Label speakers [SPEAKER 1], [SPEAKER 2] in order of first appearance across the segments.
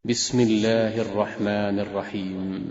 [SPEAKER 1] بسم الله الرحمن الرحيم.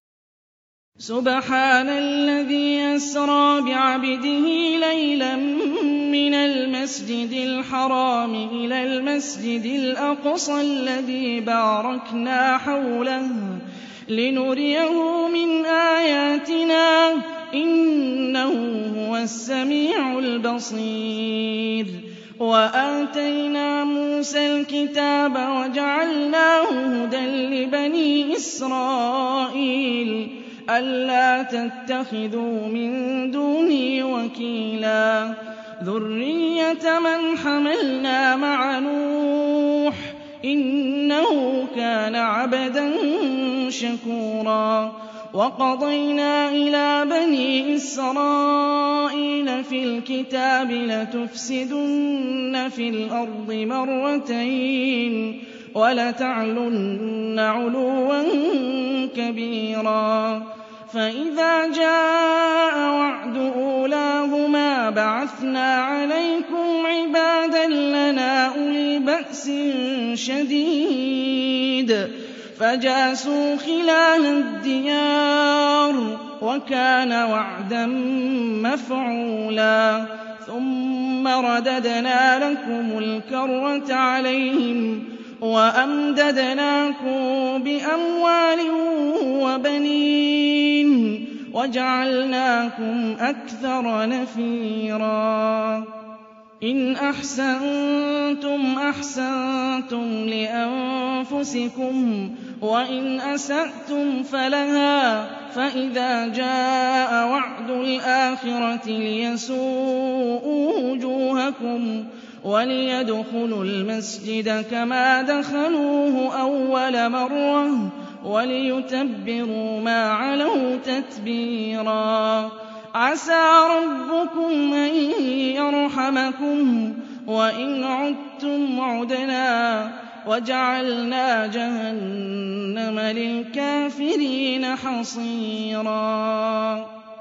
[SPEAKER 2] سبحان الذي أسرى بعبده ليلا من المسجد الحرام إلى المسجد الأقصى الذي باركنا حوله لنريه من آياتنا إنه هو السميع البصير. وآتينا موسى الكتاب وجعلناه هدى لبني إسرائيل ألا تتخذوا من دوني وكيلا ذرية من حملنا مع نوح إنه كان عبدا شكورا. وقضينا إلى بني إسرائيل في الكتاب لتفسدن في الأرض مرتين ولتعلن علوا كبيرا. فإذا جاء وعد أولاهما بعثنا عليكم عبادا لنا أولي بأس شديد فجاسوا خلال الديار وكان وعدا مفعولا. ثم رددنا لكم الكرة عليهم وأمددناكم بأموال وبنين وجعلناكم أكثر نفيرا. إن أحسنتم أحسنتم لأنفسكم وإن أسأتم فلها. فإذا جاء وعد الآخرة ليسوءوا وجوهكم وليدخلوا المسجد كما دخلوه أول مرة وليتبروا ما علوا تتبيرا. عسى ربكم أن يرحمكم وإن عدتم عدنا وجعلنا جهنم للكافرين حصيرا.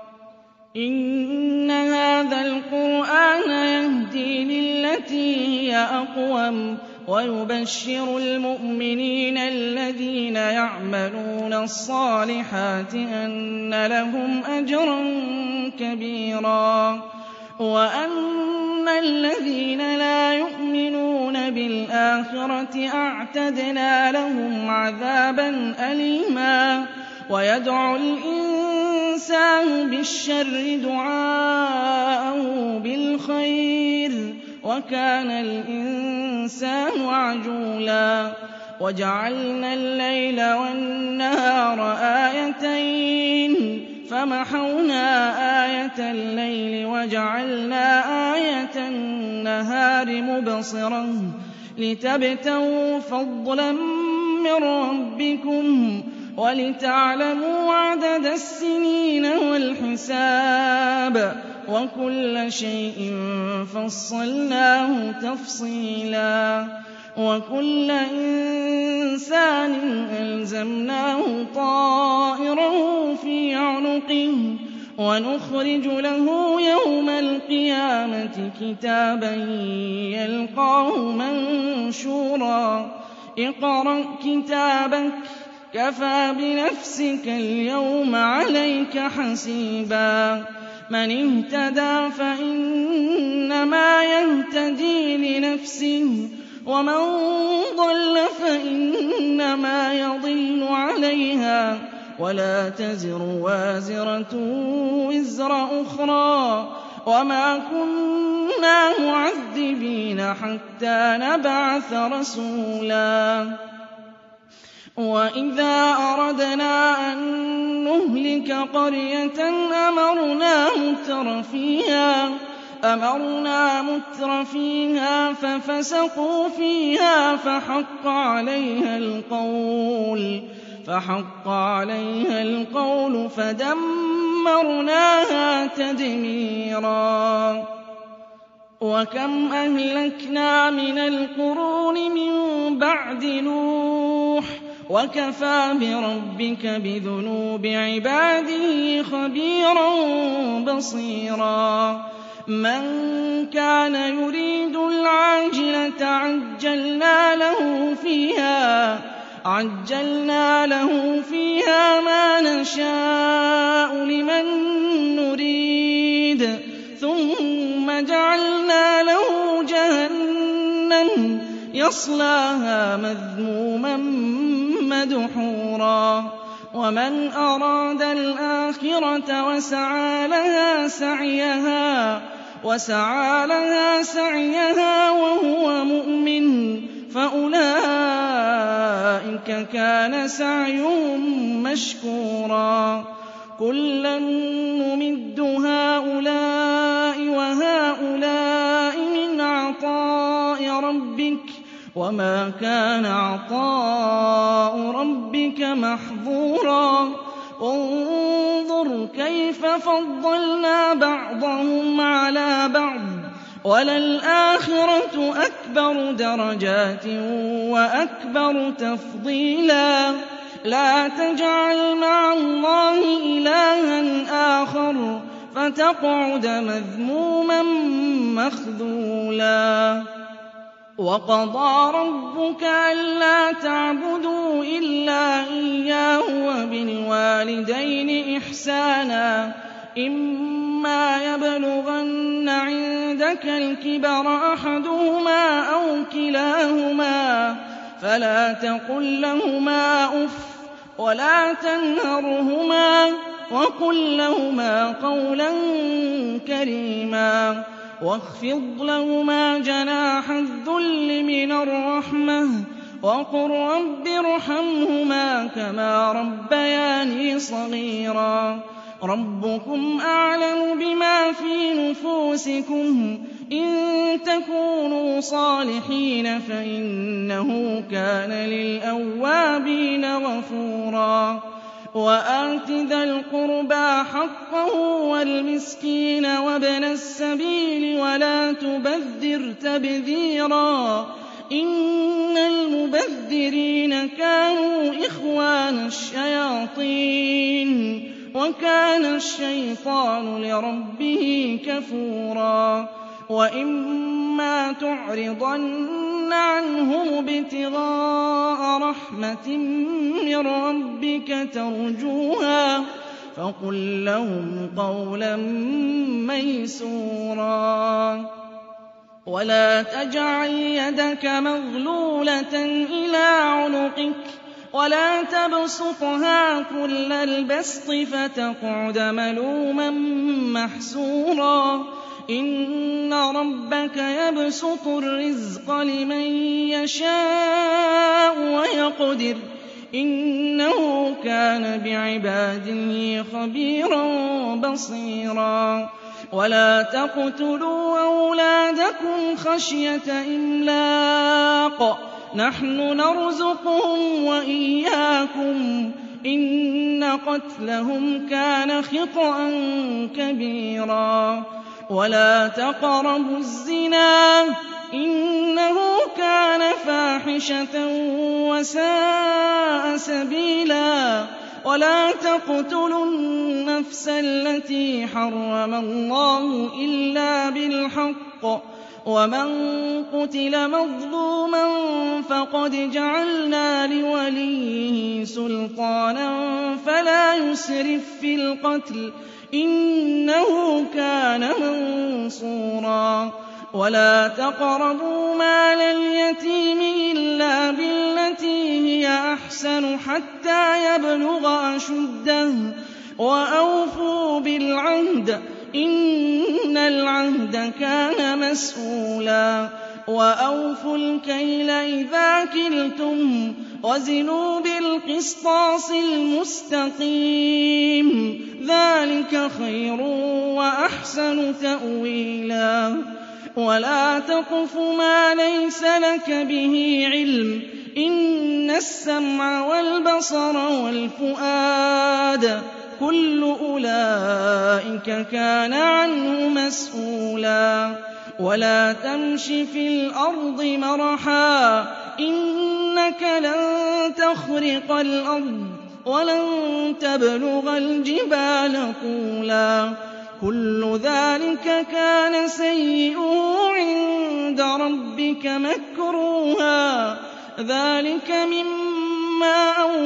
[SPEAKER 2] إن هذا القرآن يهدي للتي هي أقوم ويبشر المؤمنين الذين يعملون الصالحات أن لهم أجرا كبيرا وأن الذين لا يؤمنون بالآخرة أعتدنا لهم عذابا أليما. ويدعو الإنسان بالشر دعاءه بالخير وكان الإنسان عجولا. وجعلنا الليل والنهار آيتين فمحونا آية الليل وجعلنا آية النهار مبصرة لتبتغوا فضلا من ربكم ولتعلموا عدد السنين والحساب وكل شيء فصلناه تفصيلا. وكل إنسان ألزمناه طائره في عنقه ونخرج له يوم القيامة كتابا يلقاه منشورا. اقرأ كتابك كفى بنفسك اليوم عليك حسيبا. من اهتدى فإنما يهتدي لنفسه ومن ضل فإنما يضل عليها ولا تزر وازرة وزر أخرى وما كنا معذبين حتى نبعث رسولا. وإذا أردنا أن نهلك قرية أمرنا متر فيها ففسقوا فيها فحق عليها القول فدمرناها تدميرا. وكم أهلكنا من القرون من بعد نوح وكفى بربك بذنوب عباده خبيرا بصيرا. من كان يريد العاجلة عجلنا له فيها عَجَّلْنَا لَهُ فِيهَا مَا نَشَاءُ لِمَن نُّرِيدُ ثُمَّ جَعَلْنَا لَهُ جَهَنَّمَ يَصْلَاهَا مَذْمُومًا مَّدْحُورًا وَمَنْ أَرَادَ الْآخِرَةَ وَسَعَىٰ لَهَا سَعْيَهَا وَهُوَ مُؤْمِنٌ فَأُولَٰئِكَ كَانَ سَعْيُهُم مَّشْكُورًا كُلًّا نُّمِدُّ هَٰؤُلَاءِ وَهَٰؤُلَاءِ مِنْ عَطَاءِ رَبِّكَ وَمَا كَانَ عَطَاءُ رَبِّكَ مَحْظُورًا انظُرْ كَيْفَ فَضَّلْنَا بَعْضَهُمْ عَلَىٰ بَعْضٍ وَلَلْآخِرَةُ أَكْبَرُ دَرَجَاتٍ وَأَكْبَرُ تَفْضِيلًا لَا تَجْعَلْ مَعَ اللَّهِ إِلَٰهًا آخَرَ فَتَقْعُدَ مَذْمُومًا مَّخْذُولًا وَقَضَىٰ رَبُّكَ أَلَّا تَعْبُدُوا إِلَّا إِيَّاهُ وَبِالْوَالِدَيْنِ إِحْسَانًا إِمَّا يَبْلُغَنَّ عِندَكَ الْكِبَرَ أَحَدُهُمَا أَوْ كِلَاهُمَا فَلَا تَقُل لَّهُمَا أُفٍّ وَلَا تَنْهَرْهُمَا وَقُل لَّهُمَا قَوْلًا كَرِيمًا وَاخْفِضْ لَهُمَا جَنَاحَ الذُّلِّ مِنَ الرَّحْمَةِ وَقُل رَّبِّ ارْحَمْهُمَا كَمَا رَبَّيَانِي صَغِيرًا رَّبُّكُمْ أَعْلَمُ بِمَا فِي نُفُوسِكُمْ إِن تَكُونُوا صَالِحِينَ فَإِنَّهُ كَانَ لِلْأَوَّابِينَ غَفُورًا وَآتِ ذَا الْقُرْبَىٰ حَقَّهُ وَالْمِسْكِينَ وَابْنَ السَّبِيلِ وَلَا تُبَذِّرْ تَبْذِيرًا إِنَّ الْمُبَذِّرِينَ كَانُوا إِخْوَانَ الشَّيَاطِينِ وَكَانَ الشَّيْطَانُ لِرَبِّهِ كَفُورًا وَإِمَّا تُعْرِضَنَّ عَنْهُمُ ابْتِغَاءَ رَحْمَةٍ مِّن رَّبِّكَ تَرْجُوهَا فَقُل لَّهُمْ قَوْلًا مَّيْسُورًا وَلَا تَجْعَلْ يَدَكَ مَغْلُولَةً إِلَىٰ عُنُقِكَ وَلَا تَبْسُطْهَا كُلَّ الْبَسْطِ فَتَقْعُدَ مَلُومًا مَّحْسُورًا إِنَّ رَبَّكَ يَبْسُطُ الرِّزْقَ لِمَن يَشَاءُ وَيَقْدِرُ ۚ إِنَّهُ كَانَ بِعِبَادِهِ خَبِيرًا بَصِيرًا وَلَا تَقْتُلُوا أَوْلَادَكُمْ خَشْيَةَ إِمْلَاقٍ ۖ نَّحْنُ نَرْزُقُهُمْ وَإِيَّاكُمْ ۚ إِنَّ قَتْلَهُمْ كَانَ خِطْئًا كَبِيرًا وَلَا تَقْرَبُوا الزِّنَا ۖ إِنَّهُ كَانَ فَاحِشَةً وَسَاءَ سَبِيلًا وَلَا تَقْتُلُوا النَّفْسَ الَّتِي حَرَّمَ اللَّهُ إِلَّا بِالْحَقِّ ۚ وَمَن قُتِلَ مَظْلُومًا فَقَدْ جَعَلْنَا لِوَلِيِّهِ سُلْطَانًا فَلَا يُسْرِف فِّي الْقَتْلِ ۖ إِنَّهُ كَانَ مَنصُورًا وَلَا تَقْرَبُوا مَالَ الْيَتِيمِ إِلَّا بِالَّتِي هِيَ أَحْسَنُ حَتَّىٰ يَبْلُغَ أَشُدَّهُ ۖ وَأَوْفُوا بِالْعَهْدِ ۖ إِنَّ الْعَهْدَ كَانَ مَسْئُولًا وَأَوْفُوا الْكَيْلَ إِذَا كِلْتُمْ وَزِنُوا بِالْقِسْطَاسِ الْمُسْتَقِيمِ ذَٰلِكَ خَيْرٌ وَأَحْسَنُ تَأْوِيلًا وَلَا تَقْفُ مَا لَيْسَ لَكَ بِهِ عِلْمٌ ۚ إِنَّ السَّمْعَ وَالْبَصَرَ وَالْفُؤَادَ كُلُّ أُولَٰئِكَ كَانَ عَنْهُ مَسْئُولًا وَلَا تَمْشِ فِي الْأَرْضِ مَرَحًا ۖ إِنَّكَ لَن تَخْرِقَ الْأَرْضَ وَلَن تَبْلُغَ الْجِبَالَ طُولًا كُلُّ ذَٰلِكَ كَانَ سَيِّئُهُ عِندَ رَبِّكَ مَكْرُوهًا ذَٰلِكَ مِمَّا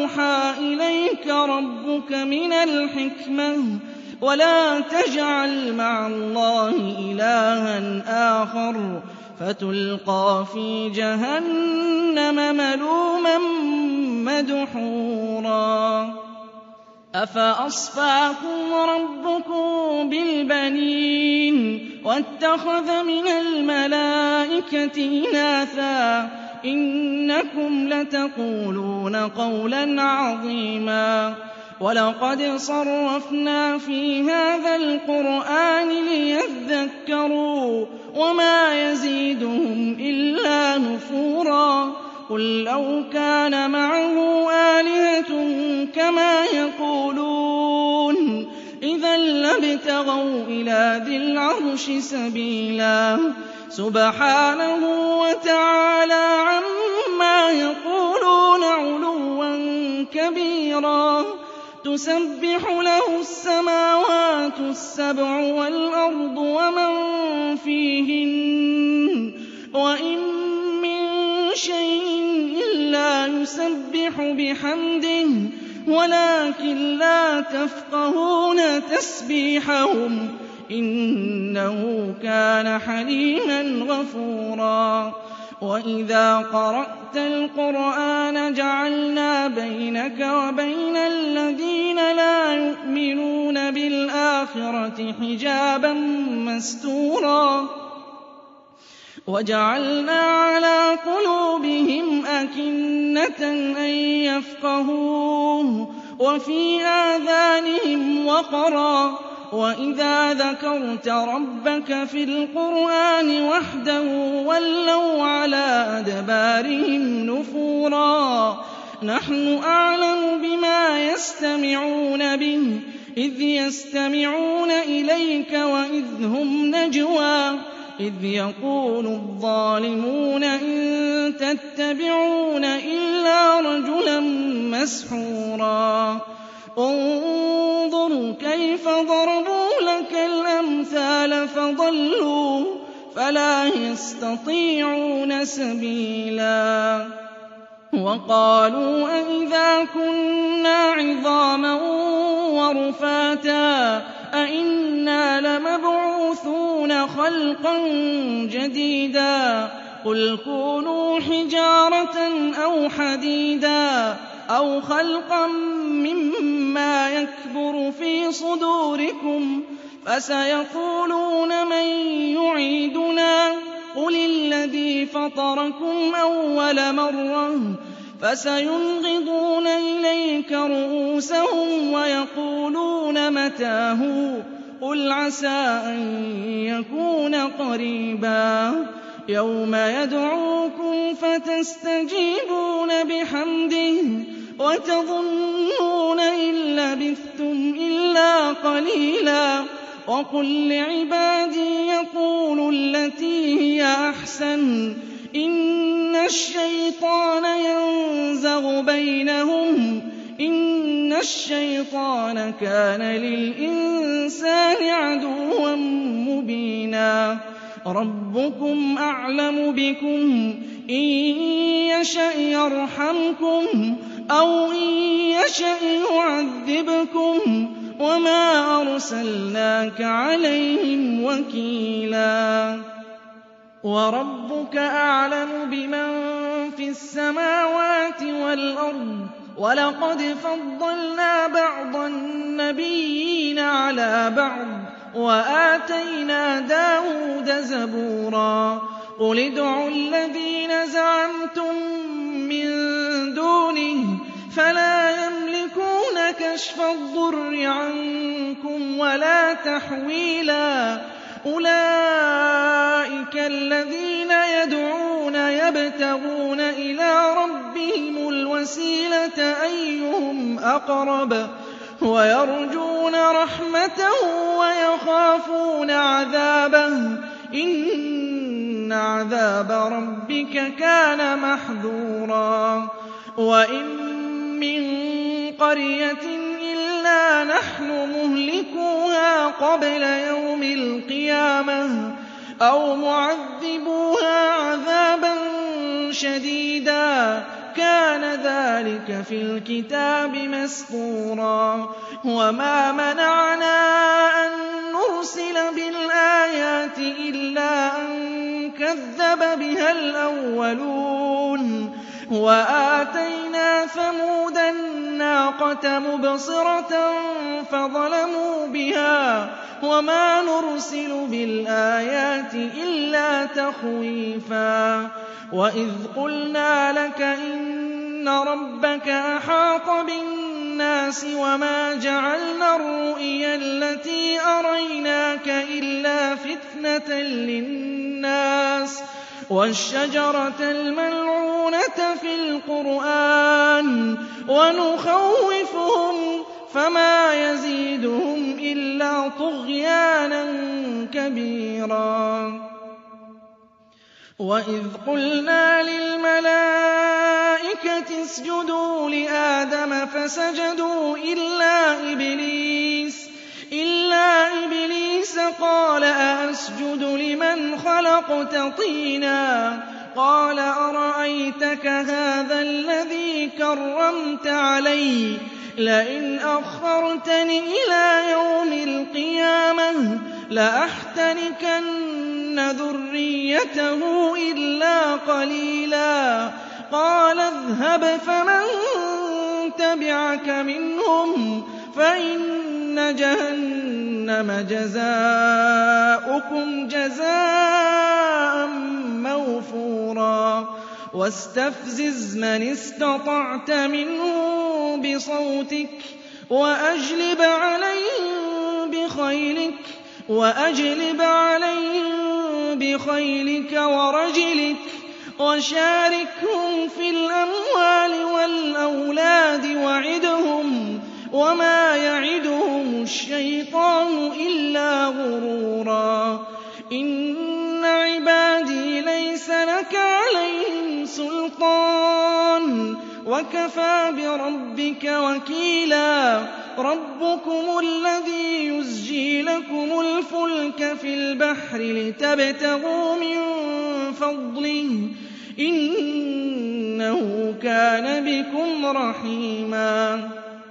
[SPEAKER 2] أَوْحَىٰ إِلَيْكَ رَبُّكَ مِنَ الْحِكْمَةِ وَلَا تَجْعَلْ مَعَ اللَّهِ إِلَٰهًا آخَرَ فَتُلْقَىٰ فِي جَهَنَّمَ مَلُومًا مَّدْحُورًا أَفَأَصْفَاكُمْ رَبُّكُم بِالْبَنِينَ وَاتَّخَذَ مِنَ الْمَلَائِكَةِ إِنَاثًا ۚ إِنَّكُمْ لَتَقُولُونَ قَوْلًا عَظِيمًا وَلَقَدْ صَرَّفْنَا فِي هَٰذَا الْقُرْآنِ لِيَذَّكَّرُوا وَمَا يَزِيدُهُمْ إِلَّا نُفُورًا قُل لَّوْ كَانَ مَعَهُ آلِهَةٌ كَمَا يَقُولُونَ إِذًا لَّابْتَغَوْا إِلَىٰ ذِي الْعَرْشِ سَبِيلًا سُبْحَانَهُ وَتَعَالَىٰ عَمَّا يَقُولُونَ عُلُوًّا كَبِيرًا تُسَبِّحُ لَهُ السَّمَاوَاتُ السَّبْعُ وَالْأَرْضُ وَمَن فِيهِنَّ وَإِن مِّن شَيْءٍ إِلَّا يُسَبِّحُ بِحَمْدِهِ وَلَٰكِن لَّا تَفْقَهُونَ تَسْبِيحَهُمْ ۗ إِنَّهُ كَانَ حَلِيمًا غَفُورًا وَإِذَا قَرَأْتَ الْقُرْآنَ جَعَلْنَا بَيْنَكَ وَبَيْنَ الَّذِينَ لَا يُؤْمِنُونَ بِالْآخِرَةِ حِجَابًا مَّسْتُورًا وَجَعَلْنَا عَلَىٰ قُلُوبِهِمْ أَكِنَّةً أَن يَفْقَهُوهُ وَفِي آذَانِهِمْ وَقْرًا وَإِذَا ذَكَرْتَ رَبَّكَ فِي الْقُرْآنِ وَحْدَهُ وَلَّوْا عَلَىٰ أَدْبَارِهِمْ نُفُورًا نَّحْنُ أَعْلَمُ بِمَا يَسْتَمِعُونَ بِهِ إِذْ يَسْتَمِعُونَ إِلَيْكَ وَإِذْ هُمْ نَجْوَىٰ إِذْ يَقُولُ الظَّالِمُونَ إِن تَتَّبِعُونَ إِلَّا رَجُلًا مَّسْحُورًا انظُرْ كَيْفَ ضَرَبُوا لَكَ الْأَمْثَالَ فَضَلُّوا فَلَا يَسْتَطِيعُونَ سَبِيلًا وَقَالُوا أَإِذَا كُنَّا عِظَامًا وَرُفَاتًا أَإِنَّا لَمَبْعُوثُونَ خَلْقًا جَدِيدًا قُلْ كُونُوا حِجَارَةً أَوْ حَدِيدًا أَوْ خَلْقًا مِّمَّا يَكْبُرُ فِي صُدُورِكُمْ فَسَيَقُولُونَ مَن يُعِيدُنَا قُلِ الَّذِي فَطَرَكُمْ أَوَّلَ مَرَّةٍ فَسَيُنْغِضُونَ إِلَيْكَ رُءُوسَهُمْ وَيَقُولُونَ مَتَىٰ هُوَ قُلْ عَسَىٰ أَن يَكُونَ قَرِيبًا يَوْمَ يَدْعُوكُمْ فَتَسْتَجِيبُونَ بِحَمْدِهِ وَتَظُنُّونَ إِن لَّبِثْتُمْ إِلَّا قَلِيلًا وَقُل لِّعِبَادِي يَقُولُوا الَّتِي هِيَ أَحْسَنُ إِنَّ الشَّيْطَانَ يَنزَغُ بَيْنَهُمْ إِنَّ الشَّيْطَانَ كَانَ لِلْإِنسَانِ عَدُوًّا مُّبِينًا رَبُّكُمْ أَعْلَمُ بِكُمْ إِن يَشَأْ يَرْحَمْكُمْ أَوْ إِن يَشَأْ يُعَذِّبْكُمْ وَمَا أَرْسَلْنَاكَ عَلَيْهِمْ وَكِيلًا وَرَبُّكَ أَعْلَمُ بِمَن فِي السَّمَاوَاتِ وَالْأَرْضِ وَلَقَدْ فَضَّلْنَا بَعْضَ النَّبِيِّينَ عَلَىٰ بَعْضٍ وَآتَيْنَا دَاوُودَ زَبُورًا قُلِ ادْعُوا الَّذِينَ زَعَمْتُم مِّن دُونِهِ فَلَا يَمْلِكُونَ كَشْفَ الضُّرِّ عَنكُمْ وَلَا تَحْوِيلًا أُولَٰئِكَ الَّذِينَ يَدْعُونَ يَبْتَغُونَ إِلَىٰ رَبِّهِمُ الْوَسِيلَةَ أَيُّهُمْ أَقْرَبُ وَيَرْجُونَ رَحْمَتَهُ وَيَخَافُونَ عَذَابَهُ إِنَّ عَذَابَ رَبِّكَ كَانَ مَحْذُورًا وَإِن مِّن قَرْيَةٍ إِلَّا نَحْنُ مُهْلِكُوهَا قَبْلَ يَوْمِ الْقِيَامَةِ أَوْ مُعَذِّبُوهَا عَذَابًا شَدِيدًا كَانَ ذَٰلِكَ فِي الْكِتَابِ مَسْطُورًا وَمَا مَنَعْنَا أَن نُّرْسِلَ بِالْآيَاتِ إِلَّا أَن كَذَّبَ بِهَا الْأَوَّلُونَ وَآتَيْنَا ثَمُودَ النَّاقَةَ مُبْصِرَةً فَظَلَمُوا بِهَا وَمَا نُرْسِلُ بِالْآيَاتِ إِلَّا تَخْوِيفًا وَإِذْ قُلْنَا لَكَ إِنَّ رَبَّكَ أَحَاطَ بِالنَّاسِ وَمَا جَعَلْنَا الرُّؤْيَا الَّتِي أَرَيْنَاكَ إِلَّا فِتْنَةً لِّلنَّاسِ وَالشَّجَرَةَ الْمَلْعُونَةَ فِي الْقُرْآنِ وَنُخَوِّفُهُمْ فَمَا يَزِيدُهُمْ إِلَّا طُغْيَانًا كَبِيرًا وَإِذْ قُلْنَا لِلْمَلَائِكَةِ اسْجُدُوا لِآدَمَ فَسَجَدُوا إِلَّا إِبْلِيسَ قَالَ أَأَسْجُدُ لِمَنْ خَلَقْتَ طِينًا قَالَ أَرَأَيْتَكَ هَٰذَا الَّذِي كَرَّمْتَ عَلَيَّ لَئِنْ أَخَّرْتَنِ إِلَىٰ يَوْمِ الْقِيَامَةِ لَأَحْتَنِكَنَّ ذُرِّيَّتَهُ إِلَّا قَلِيلًا قَالَ اذْهَبْ فَمَن تَبِعَكَ مِنْهُمْ فَإِنَّ جَهَنَّمَ جَزَاؤُكُمْ جَزَاءً مَّوْفُورًا وَاسْتَفْزِزْ مَنِ اسْتَطَعْتَ مِنْهُم بِصَوْتِكَ وَأَجْلِبْ عَلَيْهِم بِخَيْلِكَ وَرَجِلِكَ وَشَارِكْهُمْ فِي الْأَمْوَالِ وَالْأَوْلَادِ وَعِدْهُمْ وَمَا يَعِدُهُمُ الشَّيْطَانُ إِلَّا غُرُورًا إِنَّ عِبَادِي لَيْسَ لَكَ عَلَيْهِمْ سُلْطَانٌ وَكَفَىٰ بِرَبِّكَ وَكِيلًا رَبُّكُمُ الَّذِي يُزْجِي لَكُمُ الْفُلْكَ فِي الْبَحْرِ لِتَبْتَغُوا مِن فَضْلِهِ إِنَّهُ كَانَ بِكُمْ رَحِيمًا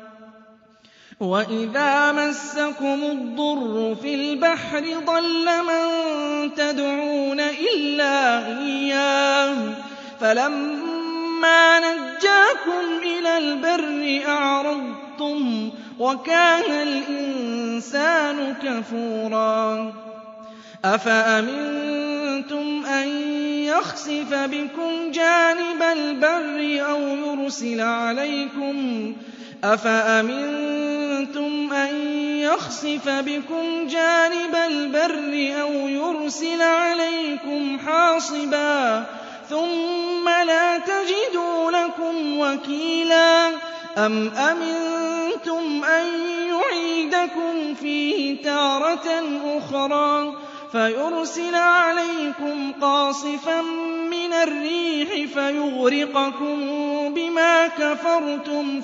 [SPEAKER 2] وَإِذَا مَسَّكُمُ الضُّرُّ فِي الْبَحْرِ ضَلَّ مَن تَدْعُونَ إِلَّا إِيَّاهُ فَلَمَّا نَجَّاكُمْ إِلَى الْبَرِّ أَعْرَضْتُمْ وَكَانَ الْإِنسَانُ كَفُورًا أَفَأَمِنتُمْ أَن يَخْسِفَ بِكُمْ جَانِبَ الْبَرِّ أَوْ يُرْسِلَ عَلَيْكُمْ حَاصِبًا ثُمَّ لَا تَجِدُوا لَكُمْ وَكِيلًا أَمْ أَمِنتُمْ أَن يُعِيدَكُمْ فِيهِ تَارَةً أُخْرَىٰ فَيُرْسِلَ عَلَيْكُمْ قَاصِفًا مِّنَ الرِّيحِ فَيُغْرِقَكُم بِمَا كَفَرْتُمْ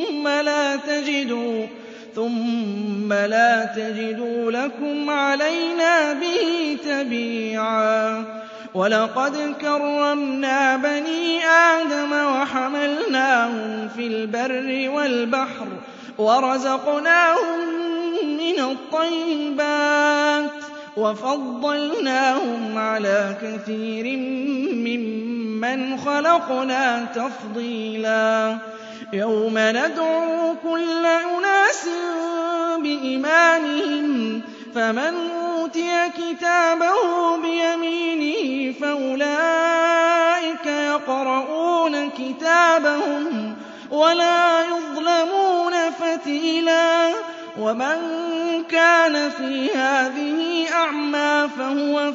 [SPEAKER 2] ثُمَّ لَا تَجِدُوا لَكُمْ عَلَيْنَا بِهِ تَبِيعًا وَلَقَدْ كَرَّمْنَا بَنِي آدَمَ وَحَمَلْنَاهُمْ فِي الْبَرِّ وَالْبَحْرِ وَرَزَقْنَاهُم مِّنَ الطَّيِّبَاتِ وَفَضَّلْنَاهُمْ عَلَىٰ كَثِيرٍ مِّمَّنْ خَلَقْنَا تَفْضِيلًا يَوْمَ نَدْعُو كُلَّ أُنَاسٍ بِإِمَامِهِمْ فَمَنْ أُوتِيَ كِتَابَهُ بِيَمِينِهِ فَأُولَٰئِكَ يَقْرَءُونَ كِتَابَهُمْ وَلَا يُظْلَمُونَ فَتِيلًا وَمَن كَانَ فِي هَٰذِهِ أَعْمَىٰ فَهُوَ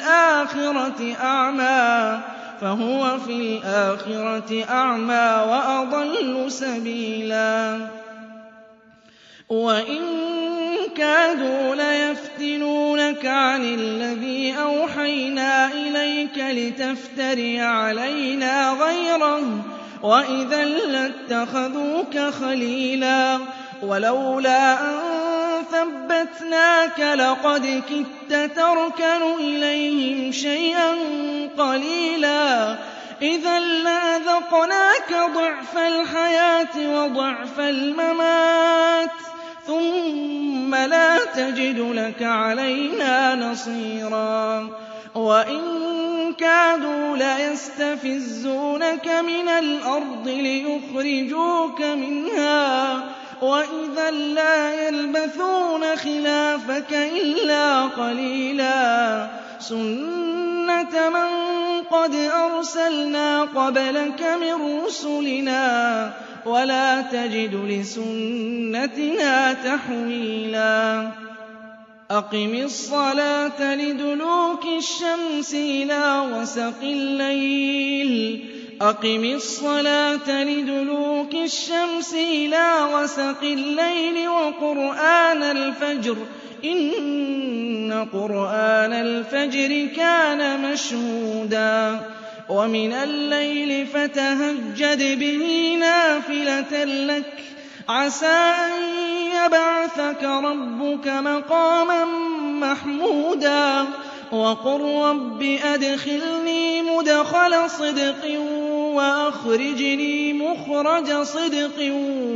[SPEAKER 2] فِي الْآخِرَةِ أَعْمَىٰ وَأَضَلُّ سَبِيلًا وَإِن كَادُوا لَيَفْتِنُونَكَ عَنِ الَّذِي أَوْحَيْنَا إِلَيْكَ لِتَفْتَرِيَ عَلَيْنَا غَيْرَهُ وَإِذًا لَّاتَّخَذُوكَ خَلِيلًا وَلَوْلَا أَن ثَبَّتْنَاكَ لَقَدْ كِدتَّ تَرْكَنُ إِلَيْهِمْ شَيْئًا قَلِيلًا إِذًا لَّأَذَقْنَاكَ ضِعْفَ الْحَيَاةِ وَضِعْفَ الْمَمَاتِ ثُمَّ لَا تَجِدُ لَكَ عَلَيْنَا نَصِيرًا وَإِن كَادُوا لَيَسْتَفِزُّونَكَ مِنَ الْأَرْضِ لِيُخْرِجُوكَ مِنْهَا وَإِذًا لَّا يَلْبَثُونَ خِلَافَكَ إِلَّا قَلِيلًا سُنَّةَ مَن قَدْ أَرْسَلْنَا قَبْلَكَ مِن رُّسُلِنَا وَلَا تَجِدُ لِسُنَّتِنَا تَحْوِيلًا أَقِمِ الصَّلَاةَ لِدُلُوكِ الشَّمْسِ إِلَىٰ غَسَقِ اللَّيْلِ وَقُرْآنَ الْفَجْرِ إِنَّ قُرْآنَ الْفَجْرِ كَانَ مَشْهُودًا وَمِنَ اللَّيْلِ فَتَهَجَّدْ بِهِ نَافِلَةً لَّكَ عَسَىٰ أَن يَبْعَثَكَ رَبُّكَ مَقَامًا مَّحْمُودًا وَقُل رَّبِّ أَدْخِلْنِي مُدْخَلَ صِدْقٍ وَأَخْرِجْنِي مُخْرَجَ صِدْقٍ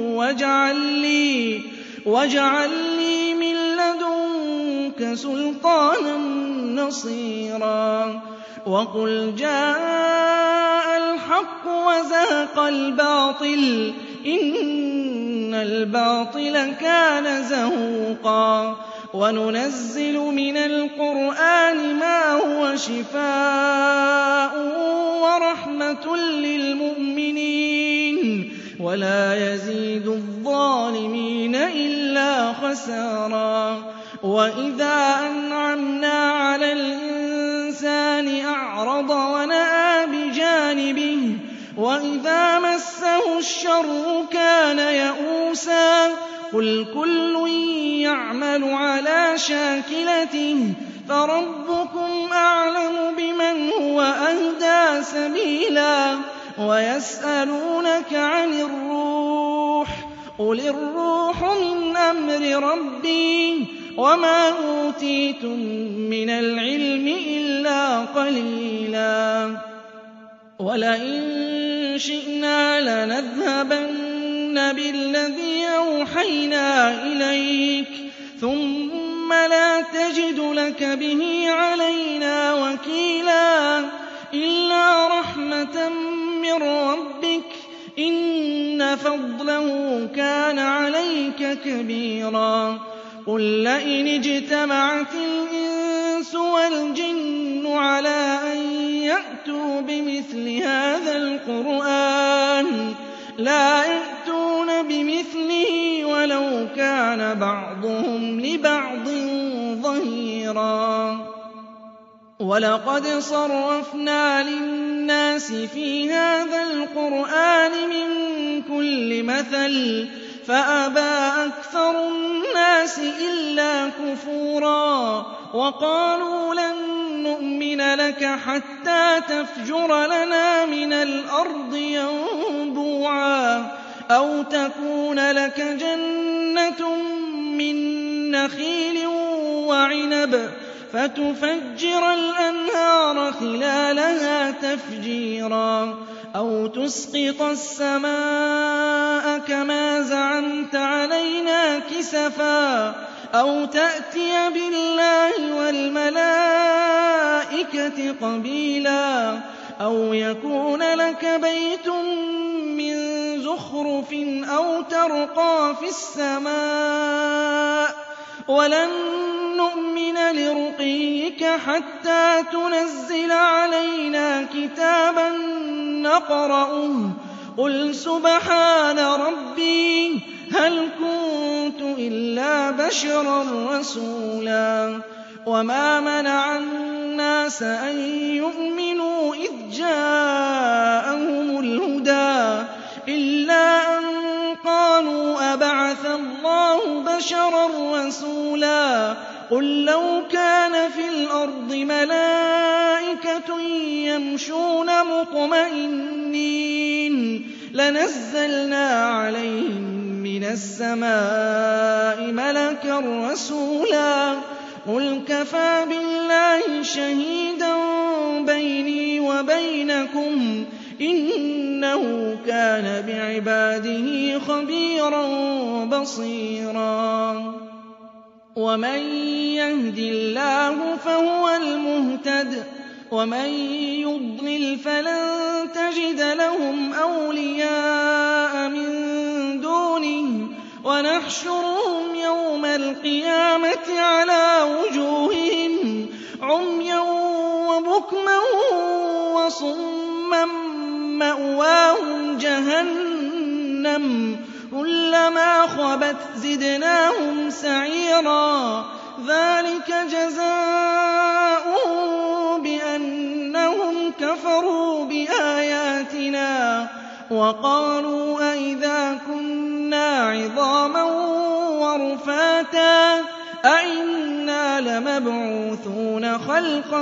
[SPEAKER 2] وَاجْعَل لِّي مِن لَّدُنكَ سُلْطَانًا نَّصِيرًا وَقُلْ جَاءَ الْحَقُّ وَزَهَقَ الْبَاطِلُ إِنَّ الْبَاطِلَ كَانَ زَهُوقًا وَنُنَزِّلُ مِنَ الْقُرْآنِ مَا هُوَ شِفَاءٌ وَرَحْمَةٌ لِّلْمُؤْمِنِينَ وَلَا يَزِيدُ الظَّالِمِينَ إِلَّا خَسَارًا وَإِذَا أَنْعَمْنَا عَلَى الْإِنسَانِ أَعْرَضَ وَنَأَىٰ بِجَانِبِهِ وَإِذَا مَسَّهُ الشَّرُّ كَانَ يَئُوسًا قُلْ كُلٌّ يَعْمَلُ عَلَىٰ شَاكِلَتِهِ فَرَبُّكُمْ أَعْلَمُ بِمَنْ هُوَ أَهْدَىٰ سَبِيلًا وَيَسْأَلُونَكَ عَنِ الرُّوحِ قُلِ الرُّوحُ مِنْ أَمْرِ رَبِّي وَمَا أُوتِيتُم مِّنَ الْعِلْمِ إِلَّا قَلِيلًا وَلَئِن شِئْنَا لَنَذْهَبَنَّ بِالَّذِي أَوْحَيْنَا إِلَيْكَ ثُمَّ لَا تَجِدُ لَكَ بِهِ عَلَيْنَا وَكِيلًا إِلَّا رَحْمَةً مِّن رَّبِّكَ إِنَّ فَضْلَهُ كَانَ عَلَيْكَ كَبِيرًا قُل لَّئِنِ اجْتَمَعَتِ الْإِنسُ وَالْجِنُّ عَلَىٰ أَن يَأْتُوا بِمِثْلِ هَٰذَا الْقُرْآنِ لَا يَأْتُونَ بِمِثْلِهِ وَلَوْ كَانَ بَعْضُهُمْ لِبَعْضٍ ظَهِيرًا وَلَقَدْ صَرَّفْنَا لِلنَّاسِ فِي هَٰذَا الْقُرْآنِ مِن كُلِّ مَثَلٍ فَأَبَىٰ أَكْثَرُ النَّاسِ إِلَّا كُفُورًا وَقَالُوا لَن نُّؤْمِنَ لَكَ حَتَّىٰ تَفْجُرَ لَنَا مِنَ الْأَرْضِ يَنبُوعًا أَوْ تَكُونَ لَكَ جَنَّةٌ مِّن نَّخِيلٍ وَعِنَبٍ فَتُفَجِّرَ الْأَنْهَارَ خِلَالَهَا تَفْجِيرًا أَوْ تُسْقِطَ السَّمَاءَ كَمَا زَعَمْتَ عَلَيْنَا كِسَفًا أَوْ تَأْتِيَ بِاللَّهِ وَالْمَلَائِكَةِ قَبِيلًا أَوْ يَكُونَ لَكَ بَيْتٌ مِّن زُخْرُفٍ أَوْ تَرْقَىٰ فِي السَّمَاءِ وَلَن نُّؤْمِنَ لِرُقِيِّكَ حَتَّىٰ تُنَزِّلَ عَلَيْنَا كِتَابًا نَّقْرَؤُهُ قُلْ سُبْحَانَ رَبِّي هَلْ كُنتُ إِلَّا بَشَرًا رَّسُولًا وَمَا مَنَعَ النَّاسَ أَن يُؤْمِنُوا إِذْ جَاءَهُمُ الْهُدَىٰ إِلَّا أَن قَالُوا أَبَعَثَ اللَّهُ بَشَرًا رَّسُولًا قُل لَّوْ كَانَ فِي الْأَرْضِ مَلَائِكَةٌ يَمْشُونَ مُطْمَئِنِّينَ لَنَزَّلْنَا عَلَيْهِم مِّنَ السَّمَاءِ مَلَكًا رَّسُولًا قُلْ كَفَىٰ بِاللَّهِ شَهِيدًا بَيْنِي وَبَيْنَكُمْ إِنَّهُ كَانَ بِعِبَادِهِ خَبِيرًا بَصِيرًا وَمَن يَهْدِ اللَّهُ فَهُوَ الْمُهْتَدِ وَمَن يُضْلِلْ فَلَن تَجِدَ لَهُمْ أَوْلِيَاءَ مِن دُونِهِ وَنَحْشُرُهُمْ يَوْمَ الْقِيَامَةِ عَلَىٰ وُجُوهِهِمْ عُمْيًا وَبُكْمًا وَصُمًّا مَّأْوَاهُمْ جَهَنَّمُ كُلَّمَا خَبَتْ زِدْنَاهُمْ سَعِيرًا ذَٰلِكَ جَزَاؤُهُم بِأَنَّهُمْ كَفَرُوا بِآيَاتِنَا وَقَالُوا أَإِذَا كُنَّا عِظَامًا وَرُفَاتًا أَإِنَّا لَمَبْعُوثُونَ خَلْقًا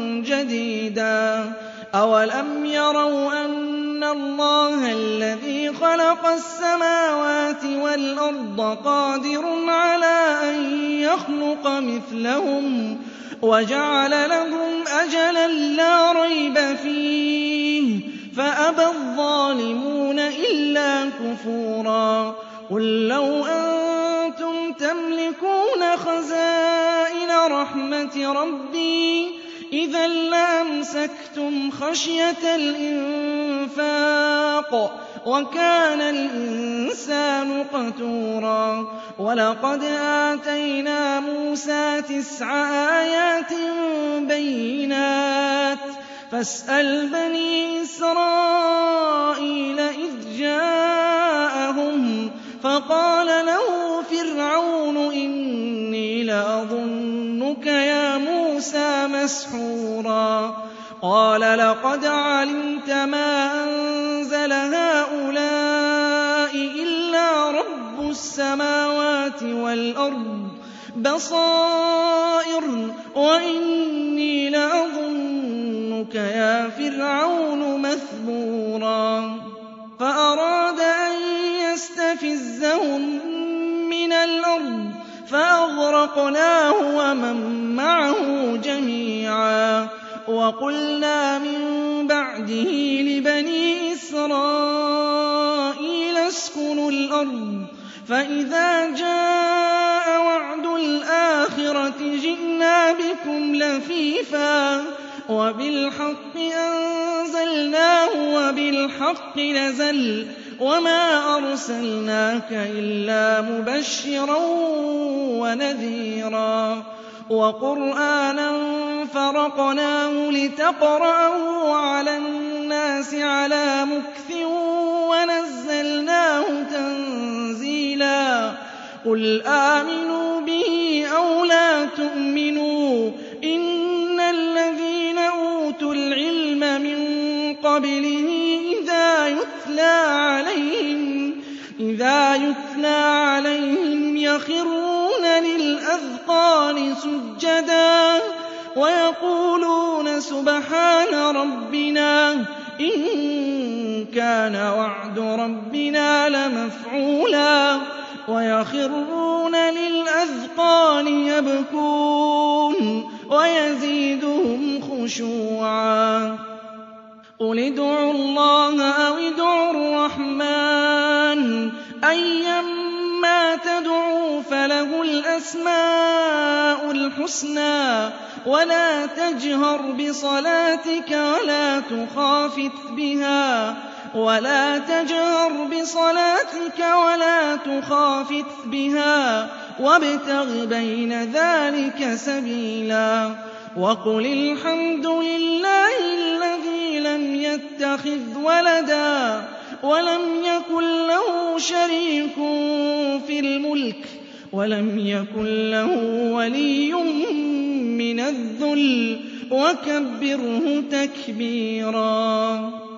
[SPEAKER 2] جَدِيدًا أَوَلَمْ يَرَوْا أَنَّ اللَّهَ الَّذِي خَلَقَ السَّمَاوَاتِ وَالْأَرْضَ قَادِرٌ عَلَىٰ أَن يَخْلُقَ مِثْلَهُمْ وَجَعَلَ لَهُمْ أَجَلًا لَّا رَيْبَ فِيهِ فَأَبَى الظَّالِمُونَ إِلَّا كُفُورًا قُل لَّوْ أَنتُمْ تَمْلِكُونَ خَزَائِنَ رَحْمَةِ رَبِّي إِذًا لَّأَمْسَكْتُمْ خَشْيَةَ الْإِنفَاقِ وَكَانَ الْإِنسَانُ قَتُورًا وَلَقَدْ آتَيْنَا مُوسَىٰ 9 آيَاتٍ بَيِّنَاتٍ فَاسْأَلْ بَنِي إِسْرَائِيلَ إِذْ جَاءَهُمْ فَقَالَ لَهُ فِرْعَوْنُ إِنِّي لَأَظُنُّكَ يَا مُوسَىٰ مَسْحُورًا قَالَ لَقَدْ عَلِمْتَ مَا أَنزَلَ هَٰؤُلَاءِ إِلَّا رَبُّ السَّمَاوَاتِ وَالْأَرْضِ بَصَائِرَ وَإِنِّي لَأَظُنُّكَ يَا فِرْعَوْنُ مَثْبُورًا فَأَرَادَ أَن يَسْتَفِزَّهُم مِّنَ الْأَرْضِ فَأَغْرَقْنَاهُ وَمَن مَّعَهُ جَمِيعًا وَقُلْنَا مِن بَعْدِهِ لِبَنِي إِسْرَائِيلَ اسْكُنُوا الْأَرْضَ فَإِذَا جَاءَ وَعْدُ الْآخِرَةِ جِئْنَا بِكُمْ لَفِيفًا وَبِالْحَقِّ أَنزَلْنَاهُ وَبِالْحَقِّ نَزَلَ وَمَا أَرْسَلْنَاكَ إِلَّا مُبَشِّرًا وَنَذِيرًا وَقُرْآنًا فَرَقْنَاهُ لِتَقْرَأَهُ عَلَى النَّاسِ عَلَىٰ مُكْثٍ وَنَزَّلْنَاهُ تَنزِيلًا قُلْ آمِنُوا بِهِ أَوْ لَا تُؤْمِنُوا إِنَّ الَّذِينَ أُوتُوا الْعِلْمَ مِن قَبْلِهِ إِذَا يُتْلَىٰ عَلَيْهِمْ يَخِرُّونَ لِلْأَذْقَانِ سُجَّدًا وَيَقُولُونَ سُبْحَانَ رَبِّنَا إِن كَانَ وَعْدُ رَبِّنَا لَمَفْعُولًا وَيَخِرُّونَ لِلْأَذْقَانِ يَبْكُونَ وَيَزِيدُهُمْ خُشُوعًا قُلِ ادْعُوا اللَّهَ أَوِ ادْعُوا الرَّحْمَٰنَ أَيًّا مَّا تَدْعُوا فَلَهُ الْأَسْمَاءُ الْحُسْنَىٰ وَلَا تَجْهَرْ بِصَلَاتِكَ وَلَا تُخَافِتْ بِهَا وَابْتَغِ بَيْنَ ذَٰلِكَ سَبِيلًا وَقُلِ الْحَمْدُ لِلَّهِ الَّذِي لَمْ يَتَّخِذْ وَلَدًا وَلَمْ يَكُن لَّهُ شَرِيكٌ فِي الْمُلْكِ وَلَمْ يَكُن لَّهُ وَلِيٌّ مِّنَ الذُّلِّ وَكَبِّرْهُ تَكْبِيرًا